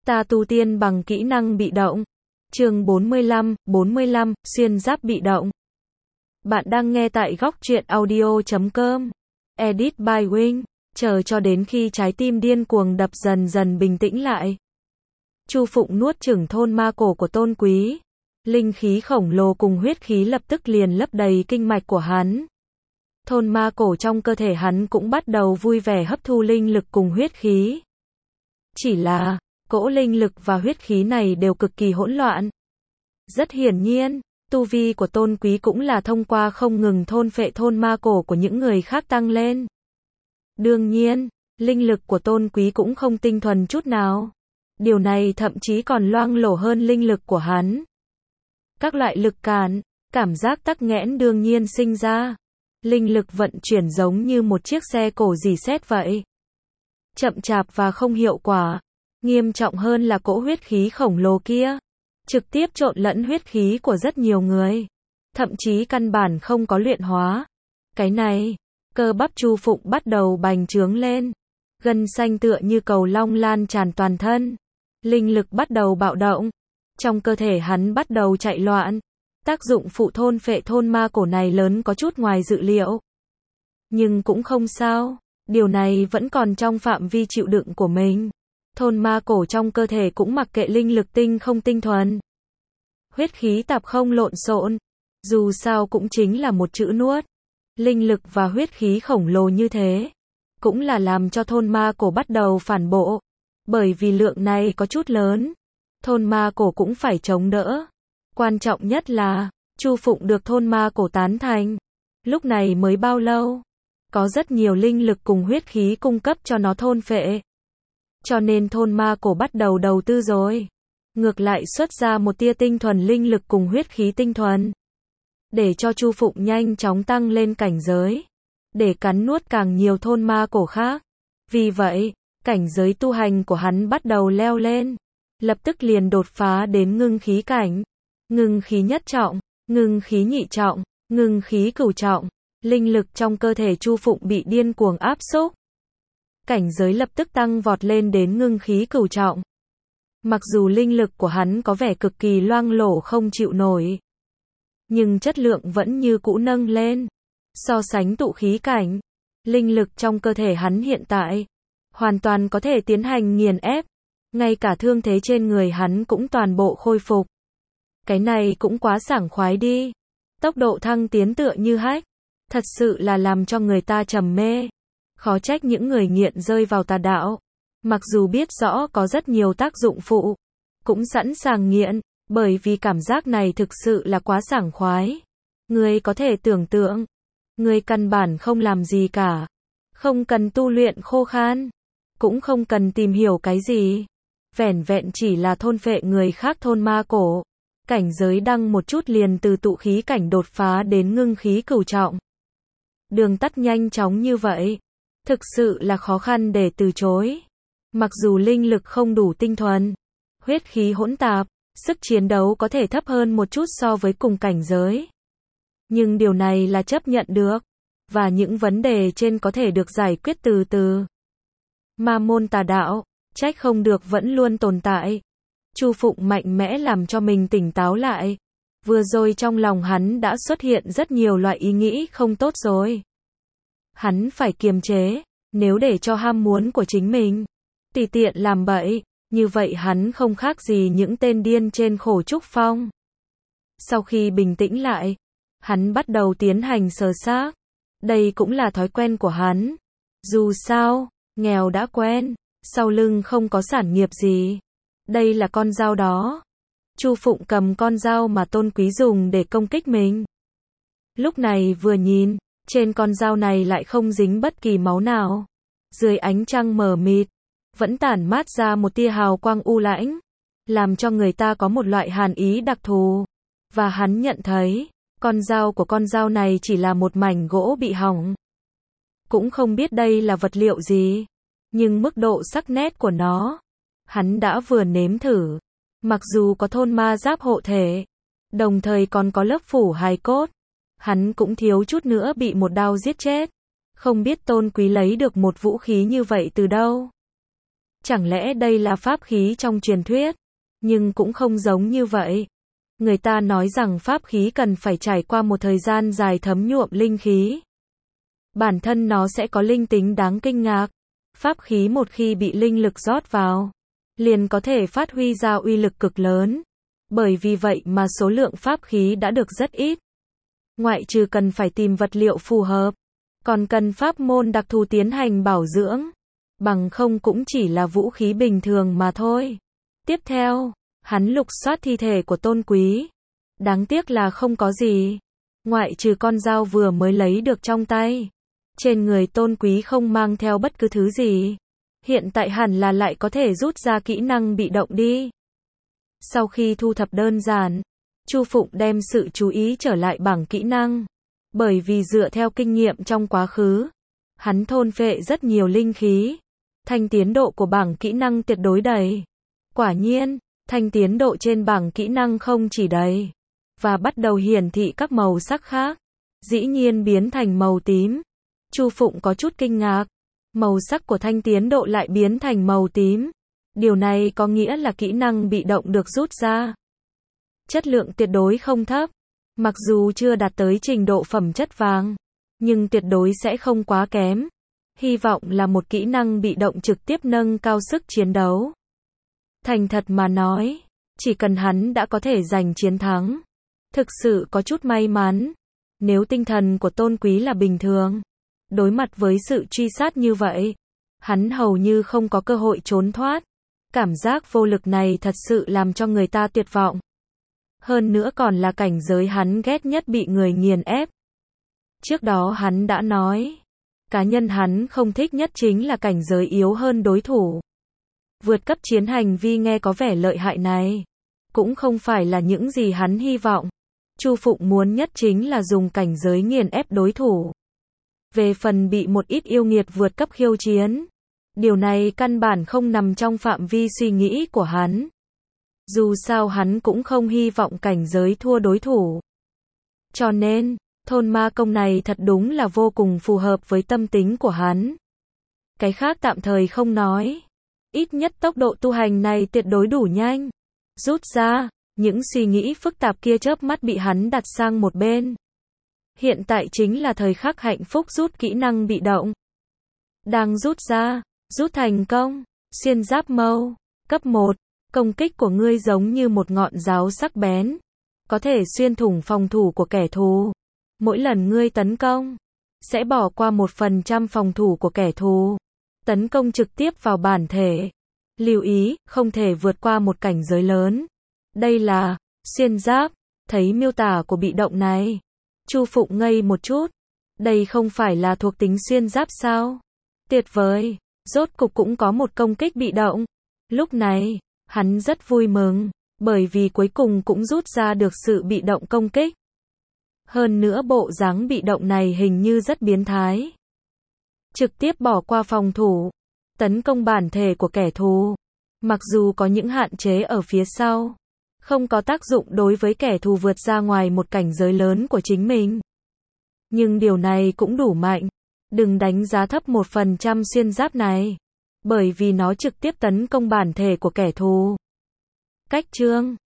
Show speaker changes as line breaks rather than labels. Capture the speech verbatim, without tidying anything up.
Ta tu tiên bằng kỹ năng bị động. Chương bốn mươi lăm, bốn mươi lăm, xuyên giáp bị động. Bạn đang nghe tại góc truyện audio chấm com. Edit by Wing. Chờ cho đến khi trái tim điên cuồng đập dần dần bình tĩnh lại. Chu Phụng nuốt chửng thôn ma cổ của Tôn Quý. Linh khí khổng lồ cùng huyết khí lập tức liền lấp đầy kinh mạch của hắn. Thôn ma cổ trong cơ thể hắn cũng bắt đầu vui vẻ hấp thu linh lực cùng huyết khí. Chỉ là, cỗ linh lực và huyết khí này đều cực kỳ hỗn loạn. Rất hiển nhiên, tu vi của Tôn Quý cũng là thông qua không ngừng thôn phệ thôn ma cổ của những người khác tăng lên. Đương nhiên, linh lực của Tôn Quý cũng không tinh thuần chút nào. Điều này thậm chí còn loang lổ hơn linh lực của hắn. Các loại lực cản, cảm giác tắc nghẽn đương nhiên sinh ra. Linh lực vận chuyển giống như một chiếc xe cổ rỉ sét vậy. Chậm chạp và không hiệu quả. Nghiêm trọng hơn là cỗ huyết khí khổng lồ kia. Trực tiếp trộn lẫn huyết khí của rất nhiều người. Thậm chí căn bản không có luyện hóa. Cái này, cơ bắp Chu Phụng bắt đầu bành trướng lên. Gân xanh tựa như cầu long lan tràn toàn thân. Linh lực bắt đầu bạo động. Trong cơ thể hắn bắt đầu chạy loạn. Tác dụng phụ thôn phệ thôn ma cổ này lớn có chút ngoài dự liệu. Nhưng cũng không sao. Điều này vẫn còn trong phạm vi chịu đựng của mình. Thôn ma cổ trong cơ thể cũng mặc kệ linh lực tinh không tinh thuần. Huyết khí tạp không lộn xộn. Dù sao cũng chính là một chữ nuốt. Linh lực và huyết khí khổng lồ như thế. Cũng là làm cho thôn ma cổ bắt đầu phản bộ. Bởi vì lượng này có chút lớn. Thôn ma cổ cũng phải chống đỡ. Quan trọng nhất là, Chu Phụng được thôn ma cổ tán thành. Lúc này mới bao lâu? Có rất nhiều linh lực cùng huyết khí cung cấp cho nó thôn phệ. Cho nên thôn ma cổ bắt đầu đầu tư rồi. Ngược lại xuất ra một tia tinh thuần linh lực cùng huyết khí tinh thuần. Để cho Chu Phụng nhanh chóng tăng lên cảnh giới. Để cắn nuốt càng nhiều thôn ma cổ khác. Vì vậy, cảnh giới tu hành của hắn bắt đầu leo lên. Lập tức liền đột phá đến ngưng khí cảnh. Ngưng khí nhất trọng, ngưng khí nhị trọng, ngưng khí cửu trọng. Linh lực trong cơ thể Chu Phụng bị điên cuồng áp xúc. Cảnh giới lập tức tăng vọt lên đến ngưng khí cửu trọng. Mặc dù linh lực của hắn có vẻ cực kỳ loang lổ không chịu nổi. Nhưng chất lượng vẫn như cũ nâng lên. So sánh tụ khí cảnh, linh lực trong cơ thể hắn hiện tại hoàn toàn có thể tiến hành nghiền ép. Ngay cả thương thế trên người hắn cũng toàn bộ khôi phục. Cái này cũng quá sảng khoái đi. Tốc độ thăng tiến tựa như hách. Thật sự là làm cho người ta trầm mê. Khó trách những người nghiện rơi vào tà đạo. Mặc dù biết rõ có rất nhiều tác dụng phụ. Cũng sẵn sàng nghiện. Bởi vì cảm giác này thực sự là quá sảng khoái. Người có thể tưởng tượng. Người căn bản không làm gì cả. Không cần tu luyện khô khan. Cũng không cần tìm hiểu cái gì. Vẻn vẹn chỉ là thôn phệ người khác thôn ma cổ. Cảnh giới đăng một chút liền từ tụ khí cảnh đột phá đến ngưng khí cửu trọng. Đường tắt nhanh chóng như vậy. Thực sự là khó khăn để từ chối. Mặc dù linh lực không đủ tinh thuần. Huyết khí hỗn tạp. Sức chiến đấu có thể thấp hơn một chút so với cùng cảnh giới. Nhưng điều này là chấp nhận được. Và những vấn đề trên có thể được giải quyết từ từ. Ma môn tà đạo, trách không được vẫn luôn tồn tại. Chu Phụng mạnh mẽ làm cho mình tỉnh táo lại. Vừa rồi trong lòng hắn đã xuất hiện rất nhiều loại ý nghĩ không tốt rồi. Hắn phải kiềm chế, nếu để cho ham muốn của chính mình tùy tiện làm bậy, như vậy hắn không khác gì những tên điên trên khổ trúc phong. Sau khi bình tĩnh lại, hắn bắt đầu tiến hành sờ xác. Đây cũng là thói quen của hắn. Dù sao, nghèo đã quen, sau lưng không có sản nghiệp gì. Đây là con dao đó. Chu Phụng cầm con dao mà Tôn Quý dùng để công kích mình. Lúc này vừa nhìn, trên con dao này lại không dính bất kỳ máu nào. Dưới ánh trăng mờ mịt, vẫn tản mát ra một tia hào quang u lãnh, làm cho người ta có một loại hàn ý đặc thù. Và hắn nhận thấy, con dao của con dao này chỉ là một mảnh gỗ bị hỏng. Cũng không biết đây là vật liệu gì, nhưng mức độ sắc nét của nó, hắn đã vừa nếm thử. Mặc dù có thôn ma giáp hộ thể, đồng thời còn có lớp phủ hài cốt, hắn cũng thiếu chút nữa bị một đao giết chết. Không biết Tôn Quý lấy được một vũ khí như vậy từ đâu. Chẳng lẽ đây là pháp khí trong truyền thuyết? Nhưng cũng không giống như vậy. Người ta nói rằng pháp khí cần phải trải qua một thời gian dài thấm nhuộm linh khí. Bản thân nó sẽ có linh tính đáng kinh ngạc. Pháp khí một khi bị linh lực rót vào, liền có thể phát huy ra uy lực cực lớn. Bởi vì vậy mà số lượng pháp khí đã được rất ít. Ngoại trừ cần phải tìm vật liệu phù hợp, còn cần pháp môn đặc thù tiến hành bảo dưỡng. Bằng không cũng chỉ là vũ khí bình thường mà thôi. Tiếp theo, hắn lục soát thi thể của Tôn Quý. Đáng tiếc là không có gì. Ngoại trừ con dao vừa mới lấy được trong tay. Trên người Tôn Quý không mang theo bất cứ thứ gì. Hiện tại hẳn là lại có thể rút ra kỹ năng bị động đi. Sau khi thu thập đơn giản, Chu Phụng đem sự chú ý trở lại bảng kỹ năng. Bởi vì dựa theo kinh nghiệm trong quá khứ, hắn thôn phệ rất nhiều linh khí. Thanh tiến độ của bảng kỹ năng tuyệt đối đầy. Quả nhiên, thanh tiến độ trên bảng kỹ năng không chỉ đầy, và bắt đầu hiển thị các màu sắc khác. Dĩ nhiên biến thành màu tím. Chu Phụng có chút kinh ngạc. Màu sắc của thanh tiến độ lại biến thành màu tím. Điều này có nghĩa là kỹ năng bị động được rút ra. Chất lượng tuyệt đối không thấp. Mặc dù chưa đạt tới trình độ phẩm chất vàng, nhưng tuyệt đối sẽ không quá kém. Hy vọng là một kỹ năng bị động trực tiếp nâng cao sức chiến đấu. Thành thật mà nói, chỉ cần hắn đã có thể giành chiến thắng. Thực sự có chút may mắn. Nếu tinh thần của Tôn Quý là bình thường, đối mặt với sự truy sát như vậy, hắn hầu như không có cơ hội trốn thoát. Cảm giác vô lực này thật sự làm cho người ta tuyệt vọng. Hơn nữa còn là cảnh giới hắn ghét nhất bị người nghiền ép. Trước đó hắn đã nói, cá nhân hắn không thích nhất chính là cảnh giới yếu hơn đối thủ. Vượt cấp chiến hành vi nghe có vẻ lợi hại này, cũng không phải là những gì hắn hy vọng. Chu Phụng muốn nhất chính là dùng cảnh giới nghiền ép đối thủ. Về phần bị một ít yêu nghiệt vượt cấp khiêu chiến, điều này căn bản không nằm trong phạm vi suy nghĩ của hắn. Dù sao hắn cũng không hy vọng cảnh giới thua đối thủ. Cho nên, thôn ma công này thật đúng là vô cùng phù hợp với tâm tính của hắn. Cái khác tạm thời không nói. Ít nhất tốc độ tu hành này tuyệt đối đủ nhanh. Rút ra, những suy nghĩ phức tạp kia chớp mắt bị hắn đặt sang một bên. Hiện tại chính là thời khắc hạnh phúc rút kỹ năng bị động. Đang rút ra, rút thành công, xuyên giáp mâu, cấp một. Công kích của ngươi giống như một ngọn giáo sắc bén, có thể xuyên thủng phòng thủ của kẻ thù. Mỗi lần ngươi tấn công, sẽ bỏ qua một phần trăm phòng thủ của kẻ thù. Tấn công trực tiếp vào bản thể. Lưu ý, không thể vượt qua một cảnh giới lớn. Đây là xuyên giáp. Thấy miêu tả của bị động này, Chu Phụng ngây một chút. Đây không phải là thuộc tính xuyên giáp sao? Tuyệt vời, rốt cục cũng có một công kích bị động. Lúc này, hắn rất vui mừng, bởi vì cuối cùng cũng rút ra được sự bị động công kích. Hơn nữa bộ dáng bị động này hình như rất biến thái. Trực tiếp bỏ qua phòng thủ, tấn công bản thể của kẻ thù. Mặc dù có những hạn chế ở phía sau, không có tác dụng đối với kẻ thù vượt ra ngoài một cảnh giới lớn của chính mình. Nhưng điều này cũng đủ mạnh. Đừng đánh giá thấp một phần trăm xuyên giáp này. Bởi vì nó trực tiếp tấn công bản thể của kẻ thù. Cách chương